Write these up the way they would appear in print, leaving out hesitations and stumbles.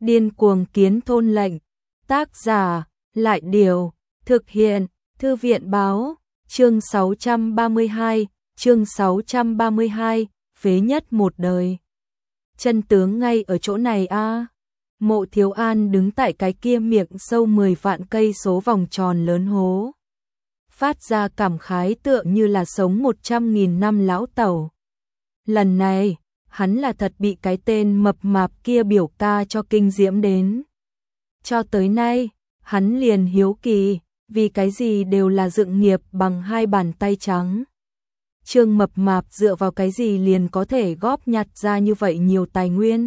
Điên cuồng kiến thôn lệnh. Tác giả, Lại Điều. Thực hiện, Thư viện Báo. Chương 632, chương 632, phế nhất một đời. Chân tướng ngay ở chỗ này a. Mộ Thiếu An đứng tại cái kia miệng sâu 10 vạn cây số vòng tròn lớn hố. Phát ra cảm khái tựa như là sống 100.000 năm lão tẩu. Lần này, hắn là thật bị cái tên mập mạp kia biểu ca cho kinh diễm đến. Cho tới nay, hắn liền hiếu kỳ, vì cái gì đều là dựng nghiệp bằng hai bàn tay trắng. Trương mập mạp dựa vào cái gì liền có thể góp nhặt ra như vậy nhiều tài nguyên.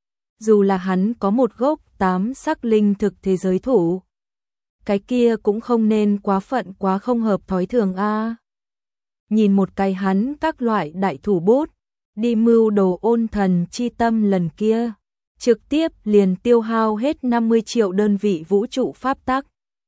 Dù là hắn có một gốc 8 sắc linh thực thế giới thủ. Cái kia cũng không nên quá phận quá không hợp thói thường a. Nhìn một cái hắn các loại đại thủ bút, đi mưu đồ ôn thần chi tâm lần kia, trực tiếp liền tiêu hao hết 50 triệu đơn vị vũ trụ pháp tắc.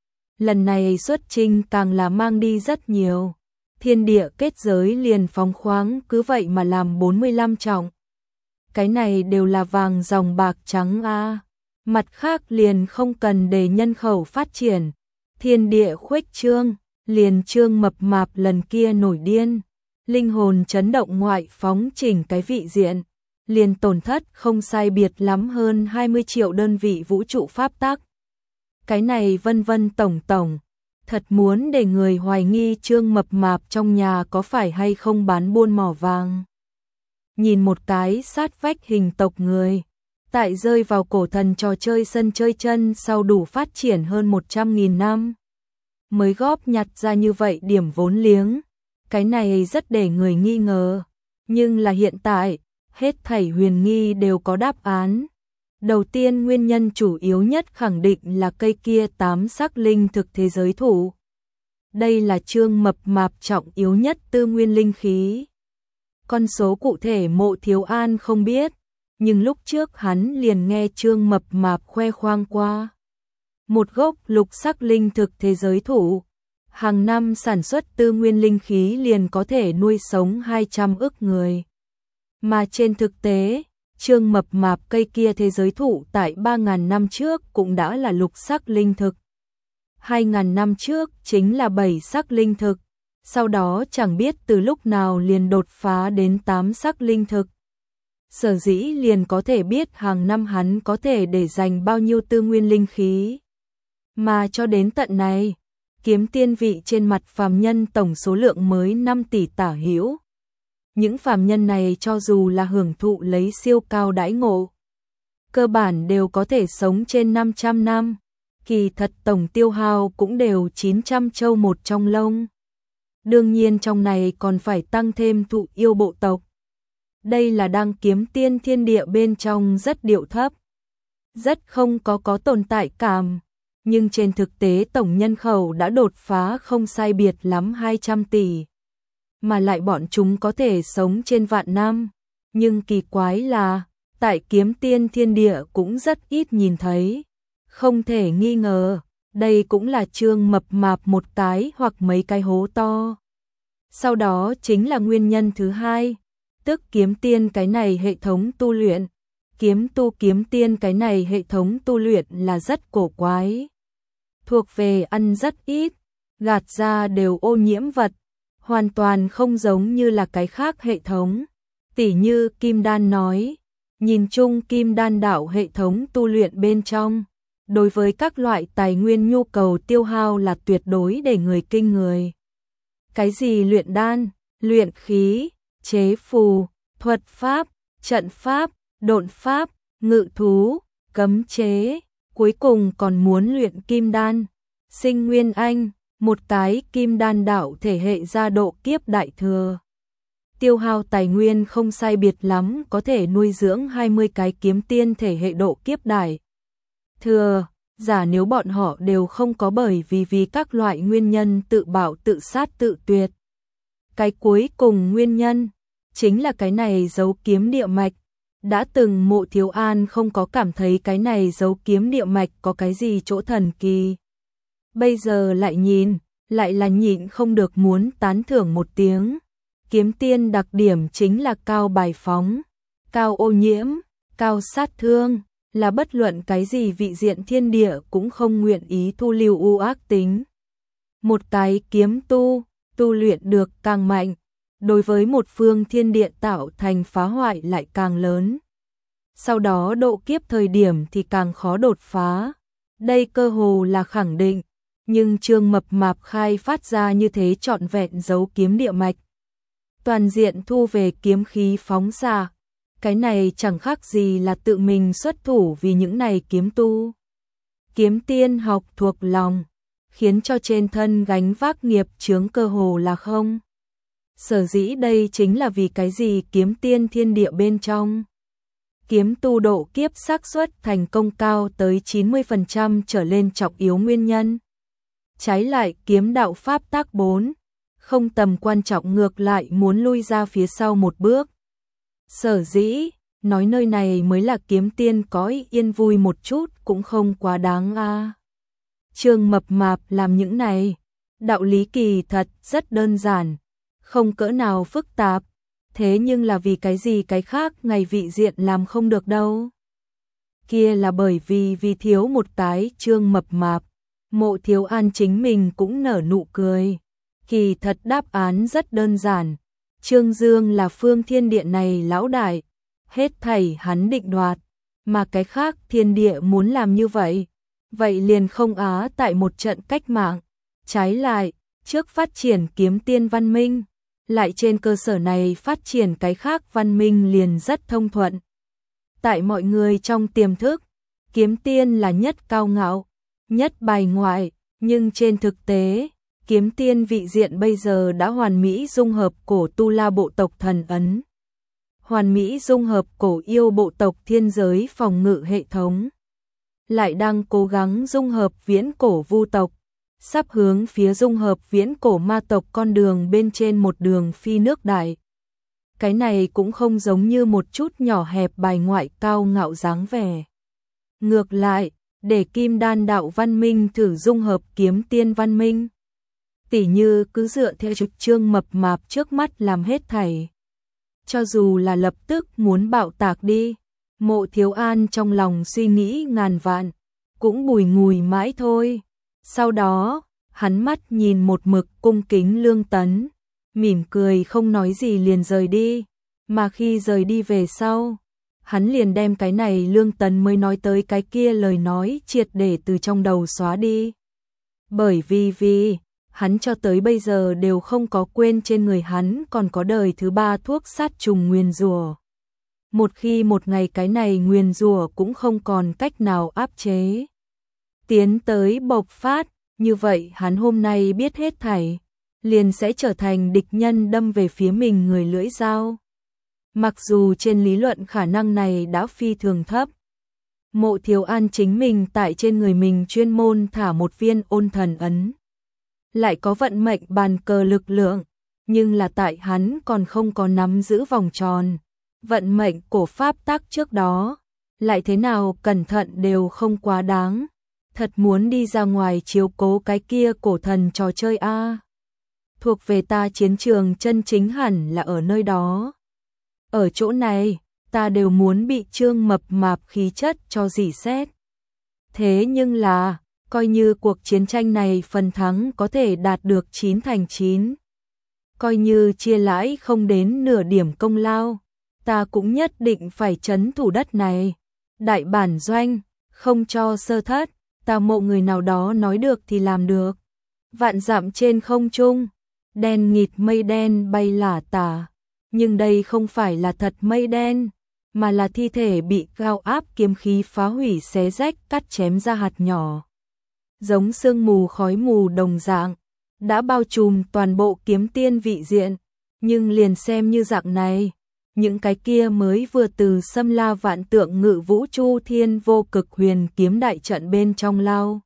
Lần này xuất trình càng là mang đi rất nhiều. Thiên địa kết giới liền phóng khoáng cứ vậy mà làm 45 trọng. Cái này đều là vàng dòng bạc trắng a. Mặt khác liền không cần để nhân khẩu phát triển. Thiên địa khuếch trương, liền trương mập mạp lần kia nổi điên. Linh hồn chấn động ngoại phóng chỉnh cái vị diện. Liền tổn thất không sai biệt lắm hơn 20 triệu đơn vị vũ trụ pháp tắc. Cái này vân vân tổng tổng. Thật muốn để người hoài nghi trương mập mạp trong nhà có phải hay không bán buôn mỏ vàng. Nhìn một cái sát vách hình tộc người. Tại rơi vào cổ thần trò chơi sân chơi chân sau đủ phát triển hơn 100.000 năm. Mới góp nhặt ra như vậy điểm vốn liếng. Cái này rất để người nghi ngờ. Nhưng là hiện tại, hết thảy huyền nghi đều có đáp án. Đầu tiên nguyên nhân chủ yếu nhất khẳng định là cây kia 8 sắc linh thực thế giới thủ. Đây là trương mập mạp trọng yếu nhất tư nguyên linh khí. Con số cụ thể Mộ Thiếu An không biết, nhưng lúc trước hắn liền nghe trương mập mạp khoe khoang qua. Một gốc lục sắc linh thực thế giới thủ, hàng năm sản xuất tư nguyên linh khí liền có thể nuôi sống 200 ức người. Mà trên thực tế, trương mập mạp cây kia thế giới thủ tại 3.000 năm trước cũng đã là lục sắc linh thực. 2.000 năm trước chính là 7 sắc linh thực, sau đó chẳng biết từ lúc nào liền đột phá đến 8 sắc linh thực. Sở dĩ liền có thể biết hàng năm hắn có thể để dành bao nhiêu tư nguyên linh khí. Mà cho đến tận này, kiếm tiên vị trên mặt phàm nhân tổng số lượng mới 5 tỷ tả hữu. Những phàm nhân này cho dù là hưởng thụ lấy siêu cao đãi ngộ, cơ bản đều có thể sống trên 500 năm, kỳ thật tổng tiêu hao cũng đều 900 châu một trong lông. Đương nhiên trong này còn phải tăng thêm thụ yêu bộ tộc. Đây là đang kiếm tiên thiên địa bên trong rất điệu thấp, rất không có tồn tại cảm, nhưng trên thực tế tổng nhân khẩu đã đột phá không sai biệt lắm 200 tỷ. Mà lại bọn chúng có thể sống trên vạn năm, nhưng kỳ quái là, tại kiếm tiên thiên địa cũng rất ít nhìn thấy. Không thể nghi ngờ, đây cũng là trương mập mạp một cái hoặc mấy cái hố to. Sau đó chính là nguyên nhân thứ hai, tức kiếm tiên cái này hệ thống tu luyện. Kiếm tiên cái này hệ thống tu luyện là rất cổ quái. Thuộc về ăn rất ít, gạt ra đều ô nhiễm vật. Hoàn toàn không giống như là cái khác hệ thống. Tỉ như Kim Đan nói, nhìn chung Kim Đan đạo hệ thống tu luyện bên trong, đối với các loại tài nguyên nhu cầu tiêu hao là tuyệt đối để người kinh người. Cái gì luyện đan, luyện khí, chế phù, thuật pháp, trận pháp, độn pháp, ngự thú, cấm chế, cuối cùng còn muốn luyện kim đan, sinh nguyên anh. Một cái kim đan đạo thể hệ ra độ kiếp đại thừa. Tiêu hao tài nguyên không sai biệt lắm có thể nuôi dưỡng 20 cái kiếm tiên thể hệ độ kiếp đại thừa. Giả nếu bọn họ đều không có bởi vì các loại nguyên nhân tự bảo tự sát tự tuyệt. Cái cuối cùng nguyên nhân, chính là cái này giấu kiếm địa mạch. Đã từng Mộ Thiếu An không có cảm thấy cái này giấu kiếm địa mạch có cái gì chỗ thần kỳ. Bây giờ lại nhìn, lại là nhịn không được muốn tán thưởng một tiếng. Kiếm tiên đặc điểm chính là cao bài phóng, cao ô nhiễm, cao sát thương, là bất luận cái gì vị diện thiên địa cũng không nguyện ý thu lưu u ác tính. Một cái kiếm tu luyện được càng mạnh, đối với một phương thiên địa tạo thành phá hoại lại càng lớn. Sau đó độ kiếp thời điểm thì càng khó đột phá. Đây cơ hồ là khẳng định, nhưng Trương Mập Mạp khai phát ra như thế trọn vẹn dấu kiếm địa mạch. Toàn diện thu về kiếm khí phóng xạ. Cái này chẳng khác gì là tự mình xuất thủ vì những này kiếm tu. Kiếm tiên học thuộc lòng, khiến cho trên thân gánh vác nghiệp chướng cơ hồ là không. Sở dĩ đây chính là vì cái gì kiếm tiên thiên địa bên trong. Kiếm tu độ kiếp xác suất thành công cao tới 90% trở lên trọng yếu nguyên nhân. Trái lại kiếm đạo pháp tác 4, không tầm quan trọng ngược lại muốn lui ra phía sau một bước. Sở dĩ, nói nơi này mới là kiếm tiên có yên vui một chút cũng không quá đáng a. Trương Mập Mạp làm những này, đạo lý kỳ thật rất đơn giản, không cỡ nào phức tạp, thế nhưng là vì cái gì cái khác ngày vị diện làm không được đâu. Kia là bởi vì thiếu một cái Trương Mập Mạp, Mộ Thiếu An chính mình cũng nở nụ cười. Kỳ thật đáp án rất đơn giản, Trương Dương là phương thiên địa này lão đại, hết thảy hắn định đoạt, mà cái khác thiên địa muốn làm như vậy, vậy liền không á tại một trận cách mạng. Trái lại, trước phát triển kiếm tiên văn minh, lại trên cơ sở này phát triển cái khác văn minh liền rất thông thuận. Tại mọi người trong tiềm thức, kiếm tiên là nhất cao ngạo, nhất bài ngoại, nhưng trên thực tế, kiếm tiên vị diện bây giờ đã hoàn mỹ dung hợp cổ tu la bộ tộc thần ấn. Hoàn mỹ dung hợp cổ yêu bộ tộc thiên giới phòng ngự hệ thống. Lại đang cố gắng dung hợp viễn cổ vu tộc, sắp hướng phía dung hợp viễn cổ ma tộc con đường bên trên một đường phi nước đại. Cái này cũng không giống như một chút nhỏ hẹp bài ngoại cao ngạo dáng vẻ. Ngược lại, để kim đan đạo văn minh thử dung hợp kiếm tiên văn minh. Tỉ như cứ dựa theo trục Trương Mập Mạp trước mắt làm hết thảy. Cho dù là lập tức muốn bạo tạc đi, Mộ Thiếu An trong lòng suy nghĩ ngàn vạn, cũng bùi ngùi mãi thôi. Sau đó, hắn mắt nhìn một mực cung kính Lương Tấn, mỉm cười không nói gì liền rời đi, mà khi rời đi về sau, hắn liền đem cái này Lương Tấn mới nói tới cái kia lời nói triệt để từ trong đầu xóa đi. Bởi vì hắn cho tới bây giờ đều không có quên trên người hắn còn có đời thứ 3 thuốc sát trùng nguyền rủa. Một khi một ngày cái này nguyền rủa cũng không còn cách nào áp chế, tiến tới bộc phát, như vậy hắn hôm nay biết hết thảy, liền sẽ trở thành địch nhân đâm về phía mình người lưỡi dao. Mặc dù trên lý luận khả năng này đã phi thường thấp. Mộ Thiếu An chính mình tại trên người mình chuyên môn thả một viên ôn thần ấn. Lại có vận mệnh bàn cờ lực lượng, nhưng là tại hắn còn không có nắm giữ vòng tròn. Vận mệnh cổ pháp tắc trước đó, lại thế nào cẩn thận đều không quá đáng. Thật muốn đi ra ngoài chiếu cố cái kia cổ thần trò chơi a. Thuộc về ta chiến trường chân chính hẳn là ở nơi đó. Ở chỗ này, ta đều muốn bị Trương Mập Mạp khí chất cho rỉ sét. Thế nhưng là, coi như cuộc chiến tranh này phần thắng có thể đạt được 9/9. Coi như chia lãi không đến nửa điểm công lao, ta cũng nhất định phải trấn thủ đất này. Đại bản doanh, không cho sơ thất, ta mộ người nào đó nói được thì làm được. Vạn dặm trên không trung, đen nghịt mây đen bay lả tả, nhưng đây không phải là thật mây đen, mà là thi thể bị cao áp kiếm khí phá hủy xé rách cắt chém ra hạt nhỏ. Giống sương mù khói mù đồng dạng, đã bao trùm toàn bộ kiếm tiên vị diện, nhưng liền xem như dạng này, những cái kia mới vừa từ xâm la vạn tượng ngự vũ chu thiên vô cực huyền kiếm đại trận bên trong lao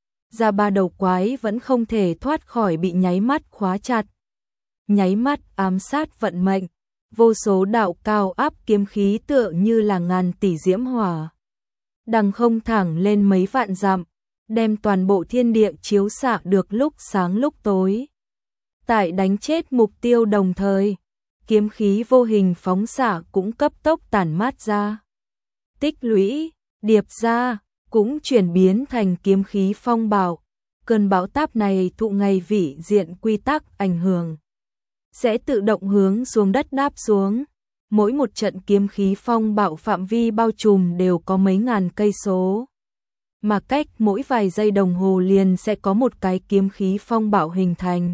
ra 3 đầu quái vẫn không thể thoát khỏi bị nháy mắt khóa chặt. Nháy mắt ám sát vận mệnh, vô số đạo cao áp kiếm khí tựa như là ngàn tỷ diễm hỏa. Đằng không thẳng lên mấy vạn dặm, đem toàn bộ thiên địa chiếu xạ được lúc sáng lúc tối. Tại đánh chết mục tiêu đồng thời, kiếm khí vô hình phóng xạ cũng cấp tốc tản mát ra. Tích lũy, điệp ra, cũng chuyển biến thành kiếm khí phong bạo. Cơn bão táp này thụ ngày vị diện quy tắc ảnh hưởng, sẽ tự động hướng xuống đất đáp xuống. Mỗi một trận kiếm khí phong bạo phạm vi bao trùm đều có mấy ngàn cây số, mà cách mỗi vài giây đồng hồ liền sẽ có một cái kiếm khí phong bạo hình thành.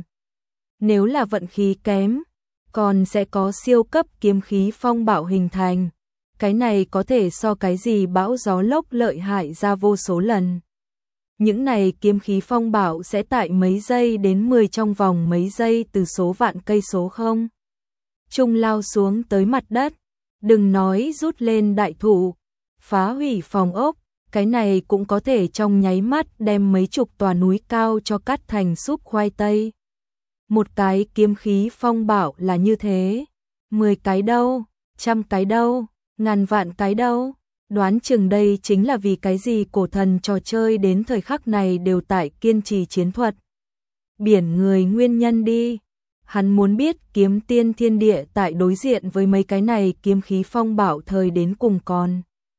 Nếu là vận khí kém, còn sẽ có siêu cấp kiếm khí phong bạo hình thành. Cái này có thể so cái gì bão gió lốc lợi hại ra vô số lần. Những này kiếm khí phong bạo sẽ tại mấy giây đến 10 trong vòng mấy giây từ số vạn cây số không trung lao xuống tới mặt đất. Đừng nói rút lên đại thụ, phá hủy phòng ốc, cái này cũng có thể trong nháy mắt đem mấy chục tòa núi cao cho cắt thành súp khoai tây. Một cái kiếm khí phong bạo là như thế, 10 cái đâu, 100 cái đâu, ngàn vạn cái đâu. Đoán chừng đây chính là vì cái gì cổ thần trò chơi đến thời khắc này đều tại kiên trì chiến thuật biển người nguyên nhân đi. Hắn muốn biết kiếm tiên thiên địa tại đối diện với mấy cái này kiếm khí phong bạo thời đến cùng còn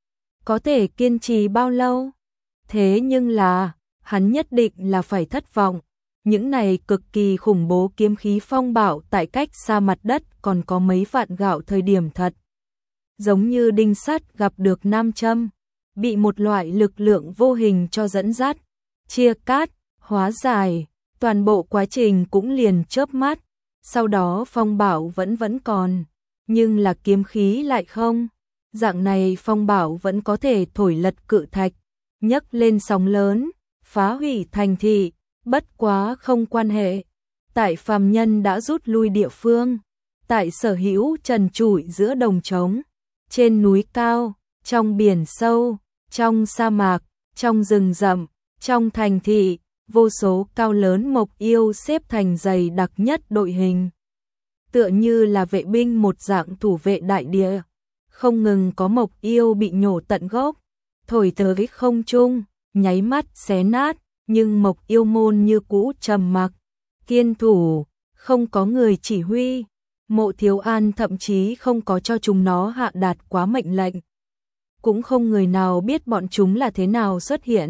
có thể kiên trì bao lâu. Thế nhưng là, hắn nhất định là phải thất vọng. Những này cực kỳ khủng bố kiếm khí phong bạo tại cách xa mặt đất còn có mấy vạn gạo thời điểm thật. Giống như đinh sắt gặp được nam châm, bị một loại lực lượng vô hình cho dẫn dắt, chia cắt, hóa giải, toàn bộ quá trình cũng liền chớp mắt. Sau đó phong bạo vẫn còn, nhưng là kiếm khí lại không. Dạng này phong bạo vẫn có thể thổi lật cự thạch, nhấc lên sóng lớn, phá hủy thành thị, bất quá không quan hệ. Tại phàm nhân đã rút lui địa phương, tại sở hữu trần trụi giữa đồng trống, trên núi cao, trong biển sâu, trong sa mạc, trong rừng rậm, trong thành thị, vô số cao lớn mộc yêu xếp thành dày đặc nhất đội hình. Tựa như là vệ binh một dạng thủ vệ đại địa, không ngừng có mộc yêu bị nhổ tận gốc, thổi tới không trung, nháy mắt xé nát, nhưng mộc yêu môn như cũ trầm mặc, kiên thủ, không có người chỉ huy. Mộ Thiếu An thậm chí không có cho chúng nó hạ đạt quá mệnh lệnh. Cũng không người nào biết bọn chúng là thế nào xuất hiện.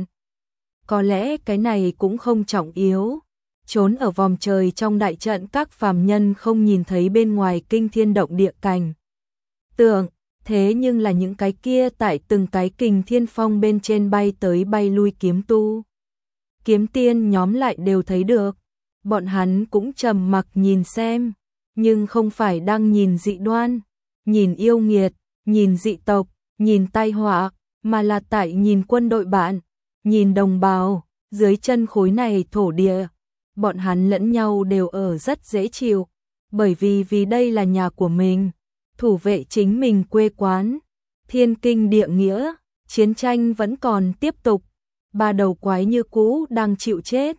Có lẽ cái này cũng không trọng yếu. Trốn ở vòng trời trong đại trận các phàm nhân không nhìn thấy bên ngoài kinh thiên động địa cảnh tượng. Thế nhưng là những cái kia tại từng cái kình thiên phong bên trên bay tới bay lui kiếm tu, kiếm tiên nhóm lại đều thấy được. Bọn hắn cũng trầm mặc nhìn xem, nhưng không phải đang nhìn dị đoan, nhìn yêu nghiệt, nhìn dị tộc, nhìn tai họa, mà là tại nhìn quân đội bạn, nhìn đồng bào, dưới chân khối này thổ địa. Bọn hắn lẫn nhau đều ở rất dễ chịu, bởi vì đây là nhà của mình, thủ vệ chính mình quê quán, thiên kinh địa nghĩa, chiến tranh vẫn còn tiếp tục, ba đầu quái như cũ đang chịu chết,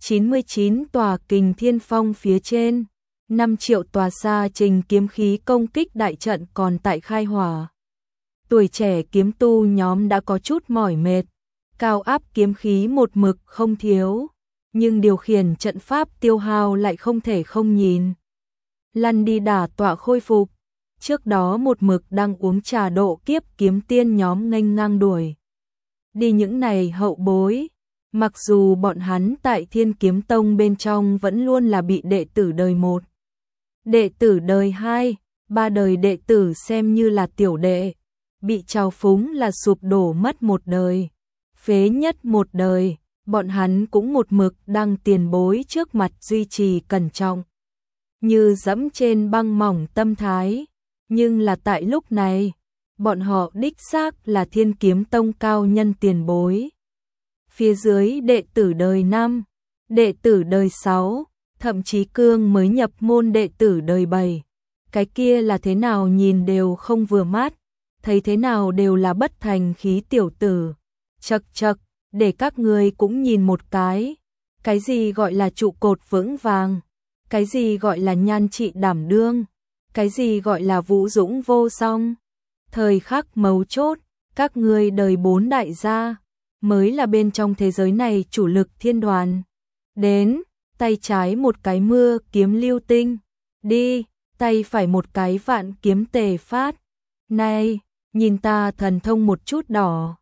99 tòa kình thiên phong phía trên, 5 triệu tòa xa trình kiếm khí công kích đại trận còn tại khai hỏa. Tuổi trẻ kiếm tu nhóm đã có chút mỏi mệt, cao áp kiếm khí một mực không thiếu, nhưng điều khiển trận pháp tiêu hao lại không thể không nhìn. Lăn đi đả tọa khôi phục, trước đó một mực đang uống trà độ kiếp kiếm tiên nhóm nghênh ngang đuổi đi những này hậu bối. Mặc dù bọn hắn tại Thiên Kiếm Tông bên trong vẫn luôn là bị đệ tử đời 1, đệ tử đời 2, 3 đời đệ tử xem như là tiểu đệ, bị trào phúng là sụp đổ mất một đời, phế nhất một đời, bọn hắn cũng một mực đang tiền bối trước mặt duy trì cẩn trọng, như dẫm trên băng mỏng tâm thái. Nhưng là tại lúc này, bọn họ đích xác là Thiên Kiếm Tông cao nhân tiền bối. Phía dưới đệ tử đời 5, đệ tử đời 6, thậm chí cương mới nhập môn đệ tử đời 7. Cái kia là thế nào nhìn đều không vừa mắt, thấy thế nào đều là bất thành khí tiểu tử. Chậc chậc, để các ngươi cũng nhìn một cái gì gọi là trụ cột vững vàng, cái gì gọi là nhan trị đảm đương, cái gì gọi là vũ dũng vô song. Thời khắc mấu chốt, các ngươi đời 4 đại gia mới là bên trong thế giới này chủ lực thiên đoàn. Đến, tay trái một cái mưa kiếm lưu tinh, đi, tay phải một cái vạn kiếm tề phát. Này, nhìn ta thần thông một chút đỏ.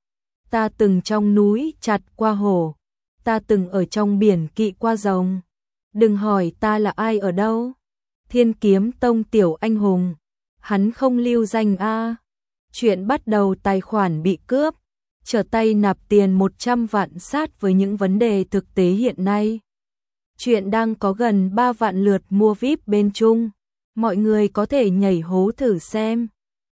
ta từng trong núi chặt qua hổ, ta từng ở trong biển kỵ qua rồng. Đừng hỏi ta là ai ở đâu. Thiên Kiếm Tông tiểu anh hùng, hắn không lưu danh a. Chuyện bắt đầu tài khoản bị cướp, trở tay nạp tiền 100 vạn sát với những vấn đề thực tế hiện nay. Chuyện đang có gần 3 vạn lượt mua VIP bên Trung, mọi người có thể nhảy hố thử xem.